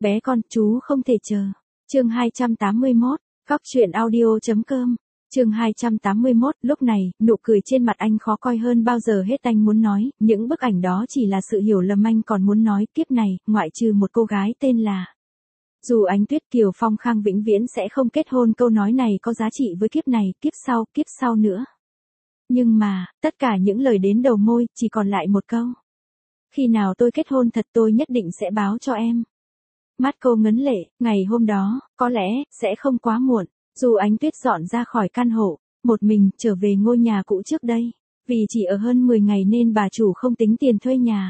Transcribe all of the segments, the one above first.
Bé con, chú không thể chờ. Chương 281, Cóc truyện audio.com. Chương 281, lúc này, nụ cười trên mặt anh khó coi hơn bao giờ hết. Anh muốn nói, những bức ảnh đó chỉ là sự hiểu lầm. Anh còn muốn nói, kiếp này, ngoại trừ một cô gái tên là Dù Ánh Tuyết, Kiều Phong Khang vĩnh viễn sẽ không kết hôn. Câu nói này có giá trị với kiếp này, kiếp sau nữa. Nhưng mà, tất cả những lời đến đầu môi, chỉ còn lại một câu. Khi nào tôi kết hôn thật tôi nhất định sẽ báo cho em. Mắt cô ngấn lệ, ngày hôm đó, có lẽ, sẽ không quá muộn. Dù Ánh Tuyết dọn ra khỏi căn hộ, một mình, trở về ngôi nhà cũ trước đây. Vì chỉ ở hơn 10 ngày nên bà chủ không tính tiền thuê nhà.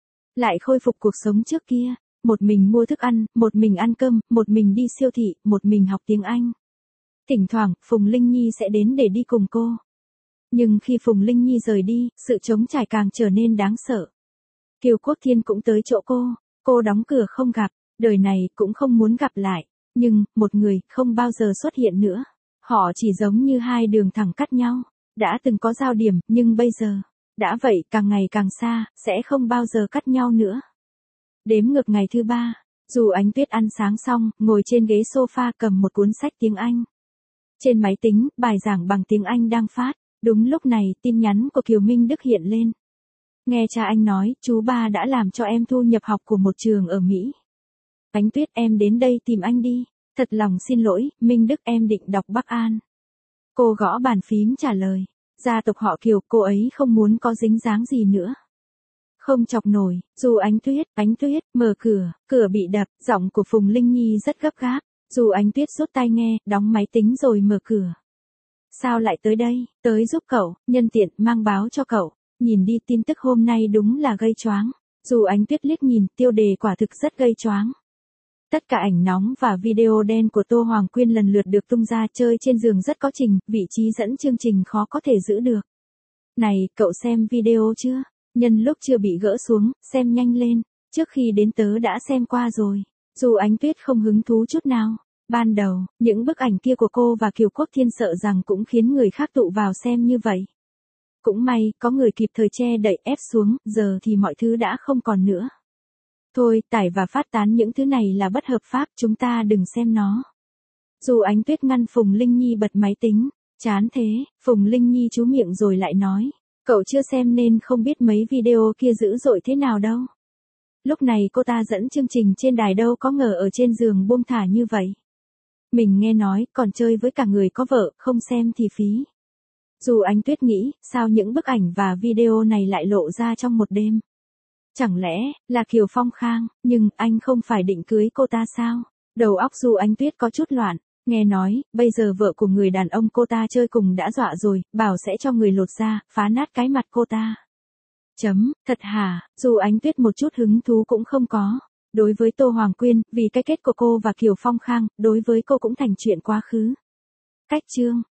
Lại khôi phục cuộc sống trước kia. Một mình mua thức ăn, một mình ăn cơm, một mình đi siêu thị, một mình học tiếng Anh. Thỉnh thoảng, Phùng Linh Nhi sẽ đến để đi cùng cô. Nhưng khi Phùng Linh Nhi rời đi, sự trống trải càng trở nên đáng sợ. Kiều Quốc Thiên cũng tới chỗ cô đóng cửa không gặp, đời này cũng không muốn gặp lại. Nhưng, một người, không bao giờ xuất hiện nữa. Họ chỉ giống như hai đường thẳng cắt nhau. Đã từng có giao điểm, nhưng bây giờ, đã vậy, càng ngày càng xa, sẽ không bao giờ cắt nhau nữa. Đếm ngược ngày thứ 3, Dù Ánh Tuyết ăn sáng xong, ngồi trên ghế sofa cầm một cuốn sách tiếng Anh. Trên máy tính, bài giảng bằng tiếng Anh đang phát. Đúng lúc này, tin nhắn của Kiều Minh Đức hiện lên. Nghe cha anh nói, chú ba đã làm cho em thu nhập học của một trường ở Mỹ. Ánh Tuyết, em đến đây tìm anh đi. Thật lòng xin lỗi, Minh Đức, em định đọc Bắc An. Cô gõ bàn phím trả lời. Gia tộc họ Kiều, cô ấy không muốn có dính dáng gì nữa. Không chọc nổi. Dù Ánh Tuyết, mở cửa, cửa bị đập. Giọng của Phùng Linh Nhi rất gấp gáp. Dù Ánh Tuyết rút tai nghe, đóng máy tính rồi mở cửa. Sao lại tới đây? Tới giúp cậu, nhân tiện, mang báo cho cậu. Nhìn đi, tin tức hôm nay đúng là gây choáng. Dù Ánh Tuyết liếc nhìn, tiêu đề quả thực rất gây choáng. Tất cả ảnh nóng và video đen của Tô Hoàng Quyên lần lượt được tung ra. Chơi trên giường rất có trình, vị trí dẫn chương trình khó có thể giữ được. Này, cậu xem video chưa? Nhân lúc chưa bị gỡ xuống, xem nhanh lên. Trước khi đến tớ đã xem qua rồi. Dù Ánh Tuyết không hứng thú chút nào. Ban đầu, những bức ảnh kia của cô và Kiều Quốc Thiên sợ rằng cũng khiến người khác tụ vào xem như vậy. Cũng may, có người kịp thời che đậy ép xuống, giờ thì mọi thứ đã không còn nữa. Thôi, tải và phát tán những thứ này là bất hợp pháp, chúng ta đừng xem nó. Dù Ánh Tuyết ngăn Phùng Linh Nhi bật máy tính. Chán thế, Phùng Linh Nhi trú miệng rồi lại nói. Cậu chưa xem nên không biết mấy video kia dữ dội thế nào đâu. Lúc này cô ta dẫn chương trình trên đài đâu có ngờ ở trên giường buông thả như vậy. Mình nghe nói, còn chơi với cả người có vợ, không xem thì phí. Dù Ánh Tuyết nghĩ, sao những bức ảnh và video này lại lộ ra trong một đêm? Chẳng lẽ, là Kiều Phong Khang, nhưng anh không phải định cưới cô ta sao? Đầu óc Dù Ánh Tuyết có chút loạn, nghe nói, bây giờ vợ của người đàn ông cô ta chơi cùng đã dọa rồi, bảo sẽ cho người lột da, phá nát cái mặt cô ta. Thật hả? Dù Ánh Tuyết một chút hứng thú cũng không có. Đối với Tô Hoàng Quyên, vì cái kết của cô và Kiều Phong Khang, đối với cô cũng thành chuyện quá khứ. Cách chương